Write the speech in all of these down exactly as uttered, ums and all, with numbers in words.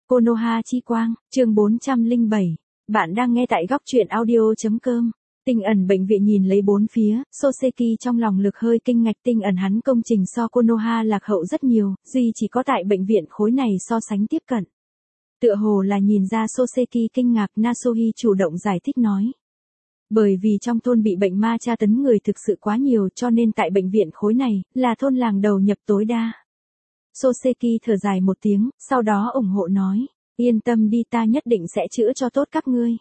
Konoha chi quang, chương bốn trăm lẻ bảy. Bạn đang nghe tại góc truyện audio.com. Tinh ẩn bệnh viện nhìn lấy bốn phía, Soseki trong lòng lực hơi kinh ngạc. Tinh ẩn hắn công trình so Konoha lạc hậu rất nhiều, duy chỉ có tại bệnh viện khối này so sánh tiếp cận. Tựa hồ là nhìn ra Soseki kinh ngạc, Nasuhi chủ động giải thích nói. Bởi vì trong thôn bị bệnh ma tra tấn người thực sự quá nhiều cho nên tại bệnh viện khối này, là thôn làng đầu nhập tối đa. Soseki thở dài một tiếng, sau đó ủng hộ nói, yên tâm đi, ta nhất định sẽ chữa cho tốt các ngươi.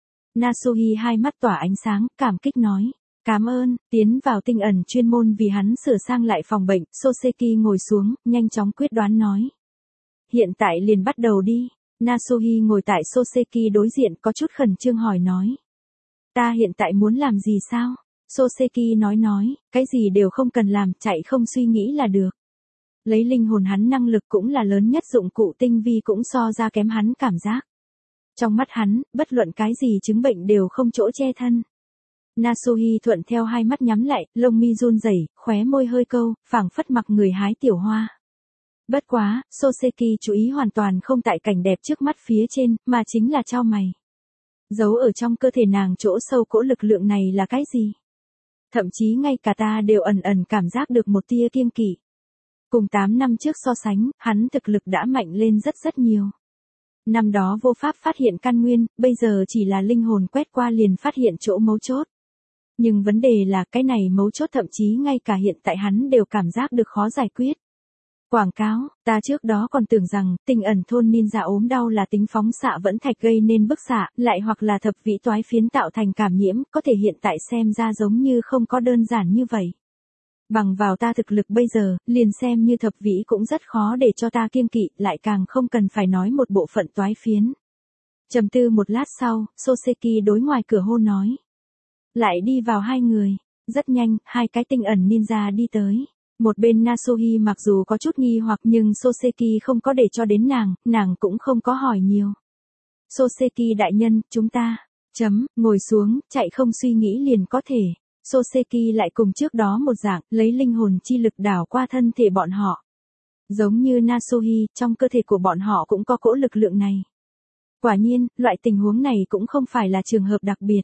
Nasuhi hai mắt tỏa ánh sáng, cảm kích nói, cảm ơn. Tiến vào tinh ẩn chuyên môn vì hắn sửa sang lại phòng bệnh, Soseki ngồi xuống, nhanh chóng quyết đoán nói. Hiện tại liền bắt đầu đi. Nasuhi ngồi tại Soseki đối diện có chút khẩn trương hỏi nói. Ta hiện tại muốn làm gì sao? Soseki nói nói, cái gì đều không cần làm, chạy không suy nghĩ là được. Lấy linh hồn hắn năng lực cũng là lớn nhất dụng cụ, tinh vi cũng so ra kém hắn cảm giác. Trong mắt hắn, bất luận cái gì chứng bệnh đều không chỗ che thân. Nasuhi thuận theo hai mắt nhắm lại, lông mi run rẩy, khóe môi hơi câu, phảng phất mặc người hái tiểu hoa. Bất quá, Soseki chú ý hoàn toàn không tại cảnh đẹp trước mắt phía trên, mà chính là chau mày. Giấu ở trong cơ thể nàng chỗ sâu cỗ lực lượng này là cái gì? Thậm chí ngay cả ta đều ẩn ẩn cảm giác được một tia kiêng kỵ. Cùng tám năm trước so sánh, hắn thực lực đã mạnh lên rất rất nhiều. Năm đó vô pháp phát hiện căn nguyên, bây giờ chỉ là linh hồn quét qua liền phát hiện chỗ mấu chốt. Nhưng vấn đề là cái này mấu chốt thậm chí ngay cả hiện tại hắn đều cảm giác được khó giải quyết. Quảng cáo, ta trước đó còn tưởng rằng, tinh ẩn thôn ninja ốm đau là tính phóng xạ vẫn thạch gây nên bức xạ, lại hoặc là thập vĩ toái phiến tạo thành cảm nhiễm, có thể hiện tại xem ra giống như không có đơn giản như vậy. Bằng vào ta thực lực bây giờ, liền xem như thập vĩ cũng rất khó để cho ta kiêng kỵ, lại càng không cần phải nói một bộ phận toái phiến. Trầm tư một lát sau, Soseki đối ngoài cửa hô nói. Lại đi vào hai người, rất nhanh, hai cái tinh ẩn ninja đi tới. Một bên Nasuhi mặc dù có chút nghi hoặc nhưng Soseki không có để cho đến nàng, nàng cũng không có hỏi nhiều. Soseki đại nhân, chúng ta, chấm, ngồi xuống, chạy không suy nghĩ liền có thể. Soseki lại cùng trước đó một dạng, lấy linh hồn chi lực đảo qua thân thể bọn họ. Giống như Nasuhi, trong cơ thể của bọn họ cũng có cỗ lực lượng này. Quả nhiên, loại tình huống này cũng không phải là trường hợp đặc biệt.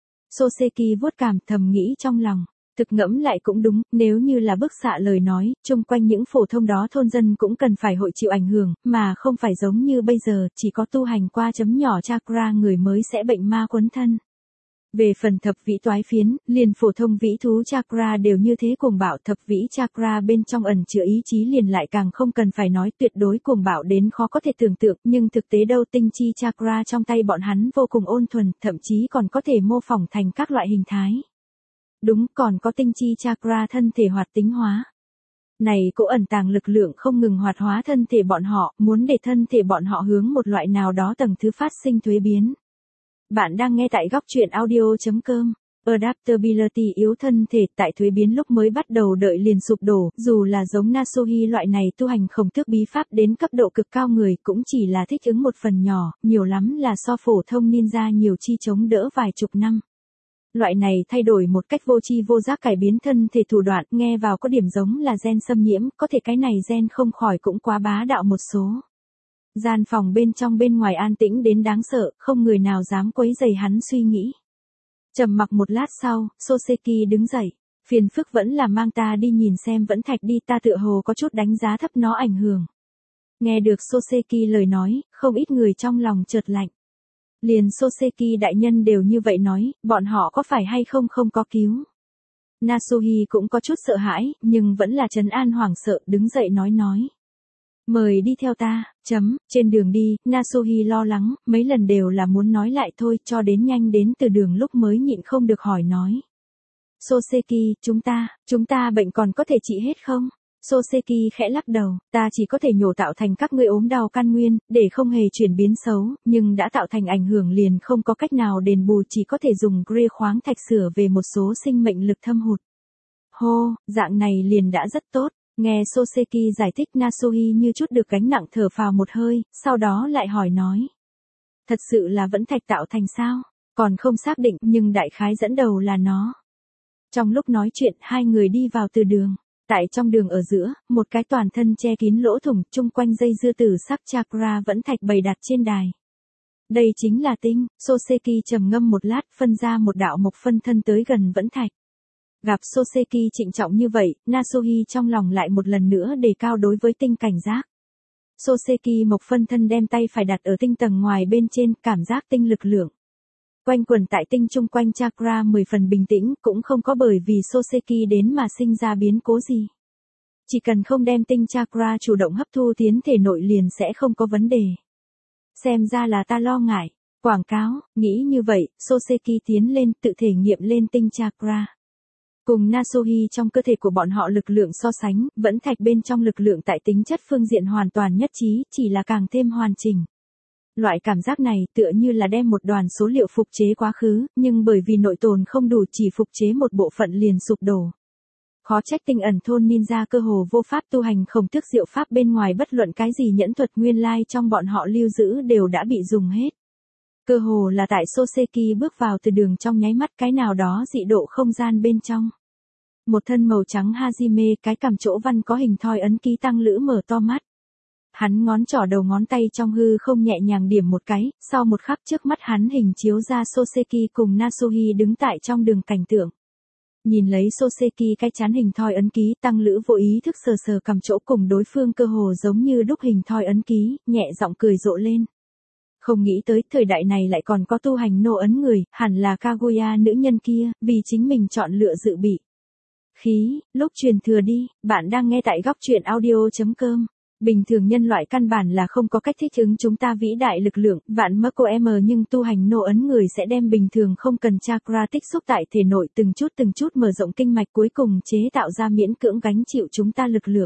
Soseki vuốt cảm thầm nghĩ trong lòng. Thực ngẫm lại cũng đúng, nếu như là bức xạ lời nói, chung quanh những phổ thông đó thôn dân cũng cần phải hội chịu ảnh hưởng, mà không phải giống như bây giờ, chỉ có tu hành qua chấm nhỏ chakra người mới sẽ bệnh ma quấn thân. Về phần thập vĩ toái phiến, liền phổ thông vĩ thú chakra đều như thế cuồng bạo, thập vĩ chakra bên trong ẩn chứa ý chí liền lại càng không cần phải nói, tuyệt đối cuồng bạo đến khó có thể tưởng tượng, nhưng thực tế đâu, tinh chi chakra trong tay bọn hắn vô cùng ôn thuần, thậm chí còn có thể mô phỏng thành các loại hình thái. Đúng, còn có tinh chi chakra thân thể hoạt tính hóa. Này cũng ẩn tàng lực lượng không ngừng hoạt hóa thân thể bọn họ, muốn để thân thể bọn họ hướng một loại nào đó tầng thứ phát sinh thuế biến. Bạn đang nghe tại góc truyện audio.com. Adaptability yếu thân thể tại thuế biến lúc mới bắt đầu đợi liền sụp đổ, dù là giống Nasuhi loại này tu hành khổng tước bí pháp đến cấp độ cực cao người cũng chỉ là thích ứng một phần nhỏ, nhiều lắm là so phổ thông ninja nhiều chi chống đỡ vài chục năm. Loại này thay đổi một cách vô tri vô giác cải biến thân thể thủ đoạn nghe vào có điểm giống là gen xâm nhiễm, có thể cái này gen không khỏi cũng quá bá đạo một số. Gian phòng bên trong bên ngoài an tĩnh đến đáng sợ, không người nào dám quấy rầy hắn suy nghĩ. Trầm mặc một lát sau, Soseki đứng dậy, phiền phức vẫn là mang ta đi nhìn xem vẫn thạch đi, ta tựa hồ có chút đánh giá thấp nó ảnh hưởng. Nghe được Soseki lời nói, không ít người trong lòng chợt lạnh. Liền Soseki đại nhân đều như vậy nói, bọn họ có phải hay không không có cứu. Nasuhi cũng có chút sợ hãi, nhưng vẫn là trấn an hoảng sợ, đứng dậy nói nói. Mời đi theo ta, chấm, trên đường đi, Nasuhi lo lắng, mấy lần đều là muốn nói lại thôi, cho đến nhanh đến từ đường lúc mới nhịn không được hỏi nói. Soseki, chúng ta, chúng ta bệnh còn có thể trị hết không? Soseki khẽ lắc đầu, ta chỉ có thể nhổ tạo thành các ngươi ốm đau căn nguyên, để không hề chuyển biến xấu, nhưng đã tạo thành ảnh hưởng liền không có cách nào đền bù, chỉ có thể dùng Grey khoáng thạch sửa về một số sinh mệnh lực thâm hụt. Hô, dạng này liền đã rất tốt. Nghe Soseki giải thích, Nasuhi như chút được gánh nặng thở phào một hơi, sau đó lại hỏi nói. Thật sự là vẫn thạch tạo thành sao? Còn không xác định, nhưng đại khái dẫn đầu là nó. Trong lúc nói chuyện, hai người đi vào từ đường. Tại trong đường ở giữa, một cái toàn thân che kín lỗ thủng, chung quanh dây dưa tử sắc chakra vẫn thạch bày đặt trên đài. Đây chính là tinh, Soseki trầm ngâm một lát, phân ra một đạo mộc phân thân tới gần vẫn thạch. Gặp Soseki trịnh trọng như vậy, Nasuhi trong lòng lại một lần nữa đề cao đối với tinh cảnh giác. Soseki mộc phân thân đem tay phải đặt ở tinh tầng ngoài bên trên, cảm giác tinh lực lượng quanh quẩn tại tinh chung quanh chakra mười phần bình tĩnh, cũng không có bởi vì Soseki đến mà sinh ra biến cố gì. Chỉ cần không đem tinh chakra chủ động hấp thu tiến thể nội liền sẽ không có vấn đề. Xem ra là ta lo ngại. Quảng cáo, nghĩ như vậy, Soseki tiến lên tự thể nghiệm lên tinh chakra. Cùng Nasuhi trong cơ thể của bọn họ lực lượng so sánh, vẫn thạch bên trong lực lượng tại tính chất phương diện hoàn toàn nhất trí, chỉ là càng thêm hoàn chỉnh. Loại cảm giác này tựa như là đem một đoàn số liệu phục chế quá khứ, nhưng bởi vì nội tồn không đủ chỉ phục chế một bộ phận liền sụp đổ. Khó trách tinh ẩn thôn ninja cơ hồ vô pháp tu hành khổng tước diệu pháp bên ngoài bất luận cái gì nhẫn thuật nguyên lai trong bọn họ lưu giữ đều đã bị dùng hết. Cơ hồ là tại Soseki bước vào từ đường trong nháy mắt cái nào đó dị độ không gian bên trong. Một thân màu trắng hajime, cái cằm chỗ văn có hình thoi ấn ký tăng lữ mở to mắt. Hắn ngón trỏ đầu ngón tay trong hư không nhẹ nhàng điểm một cái, sau một khắc trước mắt hắn hình chiếu ra Soseki cùng Nasuhi đứng tại trong đường cảnh tượng. Nhìn lấy Soseki cái chán hình thoi ấn ký, tăng lữ vô ý thức sờ sờ cầm chỗ cùng đối phương cơ hồ giống như đúc hình thoi ấn ký, nhẹ giọng cười rộ lên. Không nghĩ tới thời đại này lại còn có tu hành nô ấn người, hẳn là Kaguya nữ nhân kia, vì chính mình chọn lựa dự bị. Khí, lúc truyền thừa đi, bạn đang nghe tại góc truyện audio chấm com. Bình thường nhân loại căn bản là không có cách thích ứng chúng ta vĩ đại lực lượng, vạn Marco M nhưng tu hành nô ấn người sẽ đem bình thường không cần chakra tích xúc tại thể nội từng chút từng chút mở rộng kinh mạch cuối cùng chế tạo ra miễn cưỡng gánh chịu chúng ta lực lượng.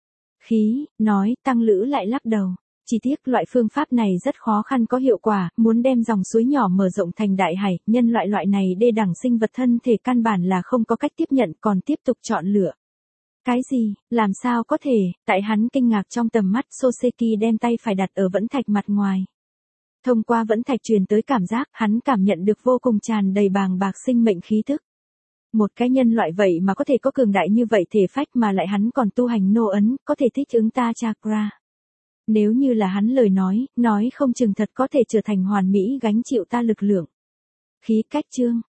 Khí, nói, tăng lữ lại lắc đầu. Chỉ tiếc loại phương pháp này rất khó khăn có hiệu quả, muốn đem dòng suối nhỏ mở rộng thành đại hải, nhân loại loại này đê đẳng sinh vật thân thể căn bản là không có cách tiếp nhận còn tiếp tục chọn lựa. Cái gì, làm sao có thể, tại hắn kinh ngạc trong tầm mắt Soseki đem tay phải đặt ở vẫn thạch mặt ngoài. Thông qua vẫn thạch truyền tới cảm giác, hắn cảm nhận được vô cùng tràn đầy bàng bạc sinh mệnh khí tức. Một cái nhân loại vậy mà có thể có cường đại như vậy thể phách mà lại hắn còn tu hành nô ấn, có thể thích ứng ta chakra. Nếu như là hắn lời nói, nói không chừng thật có thể trở thành hoàn mỹ gánh chịu ta lực lượng. Khí cách chương,